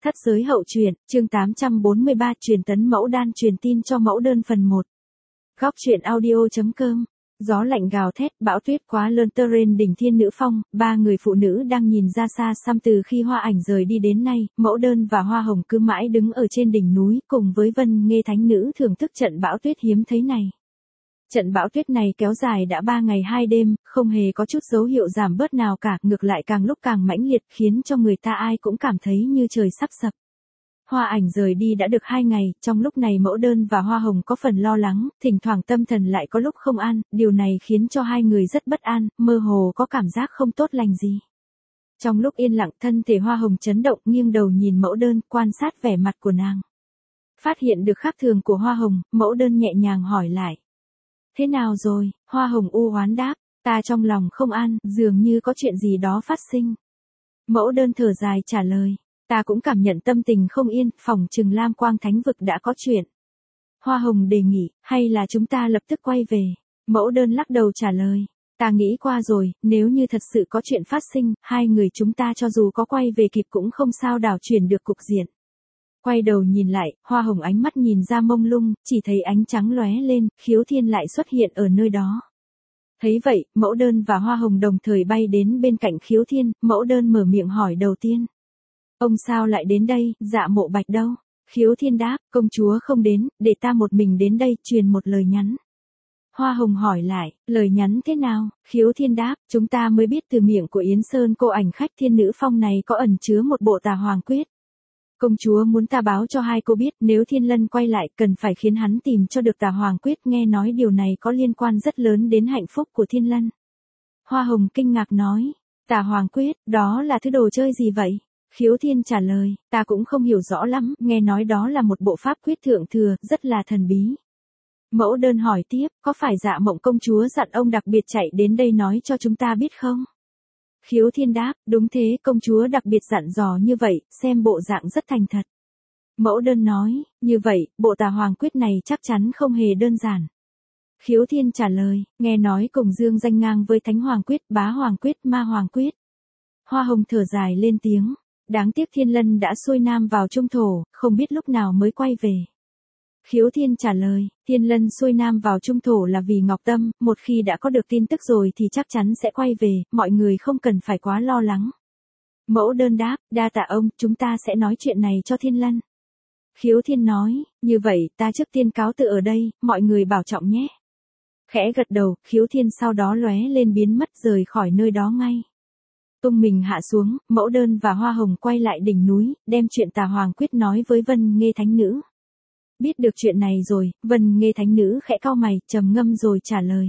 Thất giới hậu truyện, chương 843 truyền tấn mẫu đan truyền tin cho mẫu đơn phần 1. Góc truyện audio.com. Gió lạnh gào thét, bão tuyết quá lớn tơ rên đỉnh thiên nữ phong, ba người phụ nữ đang nhìn ra xa xăm từ khi Hoa Ảnh rời đi đến nay, mẫu đơn và Hoa Hồng cứ mãi đứng ở trên đỉnh núi cùng với Vân Nghê thánh nữ thưởng thức trận bão tuyết hiếm thấy này. Trận bão tuyết này kéo dài đã 3 ngày 2 đêm, không hề có chút dấu hiệu giảm bớt nào cả, ngược lại càng lúc càng mãnh liệt khiến cho người ta ai cũng cảm thấy như trời sắp sập. Hoa Ảnh rời đi đã được 2 ngày, trong lúc này mẫu đơn và Hoa Hồng có phần lo lắng, thỉnh thoảng tâm thần lại có lúc không an, điều này khiến cho hai người rất bất an, mơ hồ có cảm giác không tốt lành gì. Trong lúc yên lặng thân thể Hoa Hồng chấn động nghiêng đầu nhìn mẫu đơn, quan sát vẻ mặt của nàng. Phát hiện được khác thường của Hoa Hồng, mẫu đơn nhẹ nhàng hỏi lại. Thế nào rồi? Hoa Hồng u oán đáp, ta trong lòng không an, dường như có chuyện gì đó phát sinh. Mẫu đơn thở dài trả lời, ta cũng cảm nhận tâm tình không yên, phỏng chừng Lam Quang Thánh Vực đã có chuyện. Hoa Hồng đề nghị, hay là chúng ta lập tức quay về? Mẫu đơn lắc đầu trả lời, ta nghĩ qua rồi, nếu như thật sự có chuyện phát sinh, hai người chúng ta cho dù có quay về kịp cũng không sao đảo chuyển được cục diện. Quay đầu nhìn lại, Hoa Hồng ánh mắt nhìn ra mông lung, chỉ thấy ánh trắng lóe lên, Khiếu Thiên lại xuất hiện ở nơi đó. Thấy vậy, mẫu đơn và Hoa Hồng đồng thời bay đến bên cạnh Khiếu Thiên, mẫu đơn mở miệng hỏi đầu tiên. Ông sao lại đến đây, Dạ Mộ Bạch đâu? Khiếu Thiên đáp, công chúa không đến, để ta một mình đến đây, truyền một lời nhắn. Hoa Hồng hỏi lại, lời nhắn thế nào? Khiếu Thiên đáp, chúng ta mới biết từ miệng của Yến Sơn cô ảnh khách Thiên Nữ Phong này có ẩn chứa một bộ Tà Hoàng Quyết. Công chúa muốn ta báo cho hai cô biết, nếu Thiên Lân quay lại, cần phải khiến hắn tìm cho được Tà Hoàng Quyết, nghe nói điều này có liên quan rất lớn đến hạnh phúc của Thiên Lân. Hoa Hồng kinh ngạc nói, Tà Hoàng Quyết, đó là thứ đồ chơi gì vậy? Khiếu Thiên trả lời, ta cũng không hiểu rõ lắm, nghe nói đó là một bộ pháp quyết thượng thừa, rất là thần bí. Mẫu đơn hỏi tiếp, có phải Dạ Mộng công chúa dặn ông đặc biệt chạy đến đây nói cho chúng ta biết không? Khiếu Thiên đáp, đúng thế, công chúa đặc biệt dặn dò như vậy, xem bộ dạng rất thành thật. Mẫu đơn nói, như vậy, bộ Tà Hoàng Quyết này chắc chắn không hề đơn giản. Khiếu Thiên trả lời, nghe nói cùng dương danh ngang với Thánh Hoàng Quyết, Bá Hoàng Quyết, Ma Hoàng Quyết. Hoa Hồng thở dài lên tiếng, đáng tiếc Thiên Lân đã xuôi nam vào Trung Thổ, không biết lúc nào mới quay về. Khiếu Thiên trả lời, Thiên Lân xuôi nam vào Trung Thổ là vì Ngọc Tâm, một khi đã có được tin tức rồi thì chắc chắn sẽ quay về, mọi người không cần phải quá lo lắng. Mẫu đơn đáp, đa tạ ông, chúng ta sẽ nói chuyện này cho Thiên Lân. Khiếu Thiên nói, như vậy, ta trước tiên cáo từ ở đây, mọi người bảo trọng nhé. Khẽ gật đầu, Khiếu Thiên sau đó lóe lên biến mất rời khỏi nơi đó ngay. Tung mình hạ xuống, mẫu đơn và Hoa Hồng quay lại đỉnh núi, đem chuyện Tà Hoàng Quyết nói với Vân Nghê thánh nữ. Biết được chuyện này rồi, Vân Nghê thánh nữ khẽ cau mày, trầm ngâm rồi trả lời.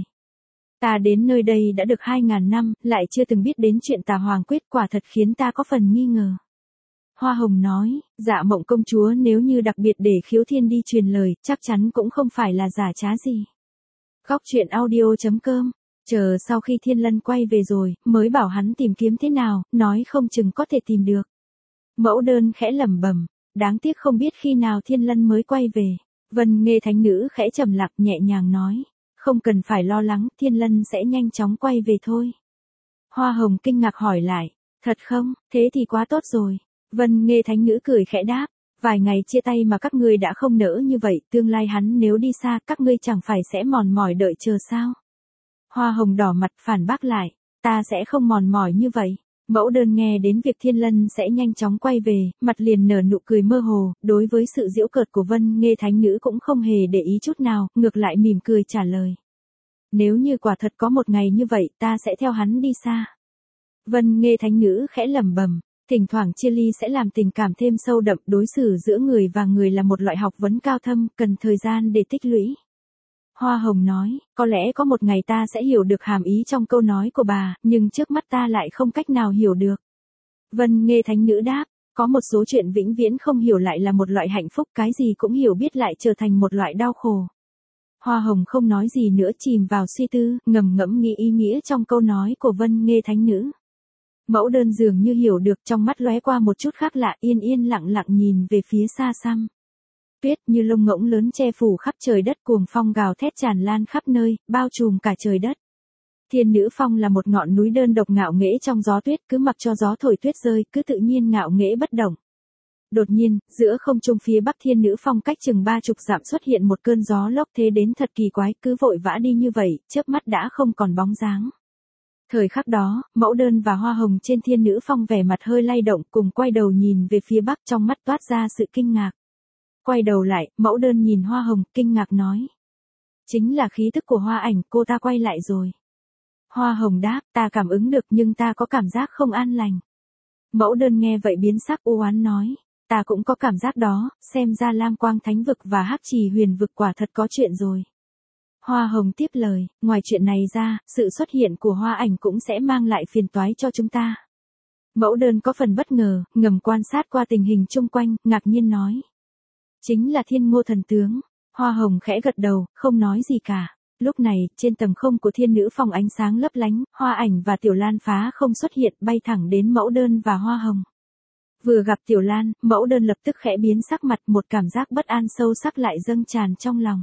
Ta đến nơi đây đã được 2.000 năm, lại chưa từng biết đến chuyện Tà Hoàng Quyết, quả thật khiến ta có phần nghi ngờ. Hoa Hồng nói, Dạ Mộng công chúa nếu như đặc biệt để Khiếu Thiên đi truyền lời, chắc chắn cũng không phải là giả trá gì. Góc truyện audio.com. Chờ sau khi Thiên Lân quay về rồi, mới bảo hắn tìm kiếm thế nào, nói không chừng có thể tìm được. Mẫu đơn khẽ lẩm bẩm, đáng tiếc không biết khi nào Thiên Lân mới quay về. Vân Nghê thánh nữ khẽ trầm lặng nhẹ nhàng nói, không cần phải lo lắng, Thiên Lân sẽ nhanh chóng quay về thôi. Hoa Hồng kinh ngạc hỏi lại, thật không, thế thì quá tốt rồi. Vân Nghê thánh nữ cười khẽ đáp, vài ngày chia tay mà các ngươi đã không nỡ như vậy, tương lai hắn nếu đi xa, các ngươi chẳng phải sẽ mòn mỏi đợi chờ sao? Hoa Hồng đỏ mặt phản bác lại, ta sẽ không mòn mỏi như vậy. Mẫu đơn nghe đến việc Thiên Lân sẽ nhanh chóng quay về, mặt liền nở nụ cười mơ hồ, đối với sự giễu cợt của Vân Nghê thánh nữ cũng không hề để ý chút nào, ngược lại mỉm cười trả lời. Nếu như quả thật có một ngày như vậy, ta sẽ theo hắn đi xa. Vân Nghê thánh nữ khẽ lẩm bẩm, thỉnh thoảng chia ly sẽ làm tình cảm thêm sâu đậm, đối xử giữa người và người là một loại học vấn cao thâm, cần thời gian để tích lũy. Hoa Hồng nói, có lẽ có một ngày ta sẽ hiểu được hàm ý trong câu nói của bà, nhưng trước mắt ta lại không cách nào hiểu được. Vân Nghê thánh nữ đáp, có một số chuyện vĩnh viễn không hiểu lại là một loại hạnh phúc, cái gì cũng hiểu biết lại trở thành một loại đau khổ. Hoa Hồng không nói gì nữa, chìm vào suy tư, ngầm ngẫm nghĩ ý nghĩa trong câu nói của Vân Nghê thánh nữ. Mẫu đơn dường như hiểu được, trong mắt lóe qua một chút khác lạ, yên yên lặng lặng nhìn về phía xa xăm. Tuyết như lông ngỗng lớn che phủ khắp trời đất, cuồng phong gào thét tràn lan khắp nơi, bao trùm cả trời đất. Thiên Nữ Phong là một ngọn núi đơn độc ngạo nghễ trong gió tuyết, cứ mặc cho gió thổi tuyết rơi, cứ tự nhiên ngạo nghễ bất động. Đột nhiên, giữa không trung phía bắc thiên nữ phong cách chừng 30 dặm xuất hiện một cơn gió lốc thế đến thật kỳ quái, cứ vội vã đi như vậy, chớp mắt đã không còn bóng dáng. Thời khắc đó, Mẫu Đơn và Hoa Hồng trên thiên nữ phong vẻ mặt hơi lay động cùng quay đầu nhìn về phía bắc trong mắt toát ra sự kinh ngạc. Quay đầu lại, Mẫu Đơn nhìn Hoa Hồng, kinh ngạc nói. Chính là khí tức của Hoa Ảnh, cô ta quay lại rồi. Hoa Hồng đáp, ta cảm ứng được nhưng ta có cảm giác không an lành. Mẫu Đơn nghe vậy biến sắc u oán nói. Ta cũng có cảm giác đó, xem ra Lam Quang Thánh Vực và Hắc Trì Huyền Vực quả thật có chuyện rồi. Hoa Hồng tiếp lời, ngoài chuyện này ra, sự xuất hiện của Hoa Ảnh cũng sẽ mang lại phiền toái cho chúng ta. Mẫu Đơn có phần bất ngờ, ngầm quan sát qua tình hình chung quanh, ngạc nhiên nói. Chính là Thiên Ngô Thần Tướng. Hoa Hồng khẽ gật đầu, không nói gì cả. Lúc này, trên tầng không của thiên nữ phong ánh sáng lấp lánh, Hoa Ảnh và Tiểu Lan phá không xuất hiện bay thẳng đến Mẫu Đơn và Hoa Hồng. Vừa gặp Tiểu Lan, Mẫu Đơn lập tức khẽ biến sắc mặt, một cảm giác bất an sâu sắc lại dâng tràn trong lòng.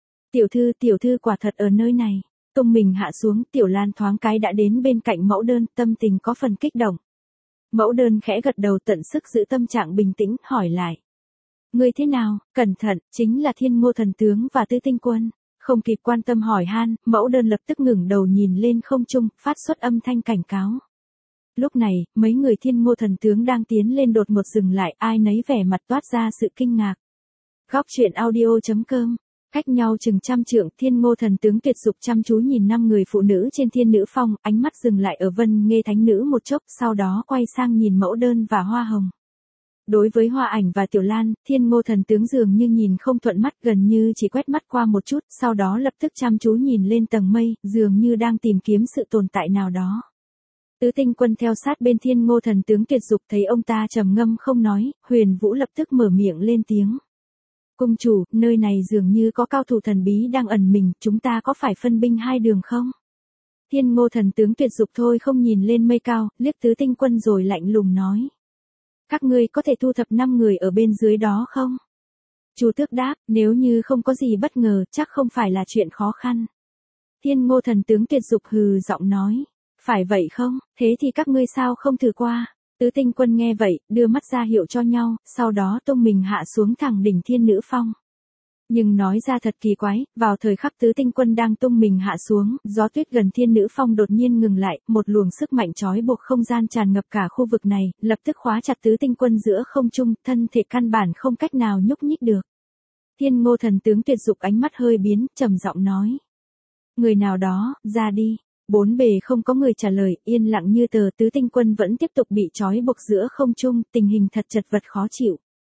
Tiểu thư quả thật ở nơi này. Tung mình hạ xuống, Tiểu Lan thoáng cái đã đến bên cạnh Mẫu Đơn, tâm tình có phần kích động. Mẫu Đơn khẽ gật đầu tận sức giữ tâm trạng bình tĩnh, hỏi lại. Ngươi thế nào, cẩn thận, chính là Thiên Ngô Thần Tướng và Tứ Tinh Quân. Không kịp quan tâm hỏi han, Mẫu Đơn lập tức ngẩng đầu nhìn lên không trung, phát xuất âm thanh cảnh cáo. Lúc này, mấy người Thiên Ngô Thần Tướng đang tiến lên đột ngột dừng lại, ai nấy vẻ mặt toát ra sự kinh ngạc. Góc truyện audio.com. Cách nhau chừng trăm trượng, Thiên Ngô Thần Tướng tuyệt dục chăm chú nhìn 5 người phụ nữ trên thiên nữ phong, ánh mắt dừng lại ở Vân Nghê Thánh Nữ một chốc, sau đó quay sang nhìn Mẫu Đơn và Hoa Hồng. Đối với Hoa Ảnh và Tiểu Lan, Thiên Ngô Thần Tướng dường như nhìn không thuận mắt, gần như chỉ quét mắt qua một chút, sau đó lập tức chăm chú nhìn lên tầng mây, dường như đang tìm kiếm sự tồn tại nào đó. Tứ Tinh Quân theo sát bên Thiên Ngô Thần Tướng tuyệt dục thấy ông ta trầm ngâm không nói, Huyền Vũ lập tức mở miệng lên tiếng. Cung chủ, nơi này dường như có cao thủ thần bí đang ẩn mình, chúng ta có phải phân binh hai đường không? Thiên Ngô Thần Tướng tuyệt dục thôi không nhìn lên mây cao, liếc Tứ Tinh Quân rồi lạnh lùng nói. Các ngươi có thể thu thập 5 người ở bên dưới đó không? Chu Tước đáp, nếu như không có gì bất ngờ, chắc không phải là chuyện khó khăn. Thiên Ngô Thần Tướng tuyệt dục hừ giọng nói. Phải vậy không, thế thì các ngươi sao không thử qua? Tứ Tinh Quân nghe vậy, đưa mắt ra hiệu cho nhau, sau đó tung mình hạ xuống thẳng đỉnh thiên nữ phong. Nhưng nói ra thật kỳ quái, vào thời khắc Tứ Tinh Quân đang tung mình hạ xuống, gió tuyết gần thiên nữ phong đột nhiên ngừng lại, một luồng sức mạnh trói buộc không gian tràn ngập cả khu vực này, lập tức khóa chặt Tứ Tinh Quân giữa không trung, thân thể căn bản không cách nào nhúc nhích được. Thiên Ngô Thần Tướng tuyệt dục ánh mắt hơi biến, trầm giọng nói. Người nào đó, ra đi. Bốn bề không có người trả lời, yên lặng như tờ. Tứ Tinh Quân vẫn tiếp tục bị trói buộc giữa không trung, tình hình thật chật vật khó chịu.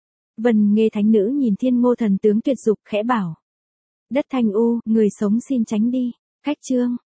Vân Nghê Thánh Nữ nhìn Thiên Ngô Thần Tướng tuyệt dục khẽ bảo. Đất Thanh U, người sống xin tránh đi. Khách chương.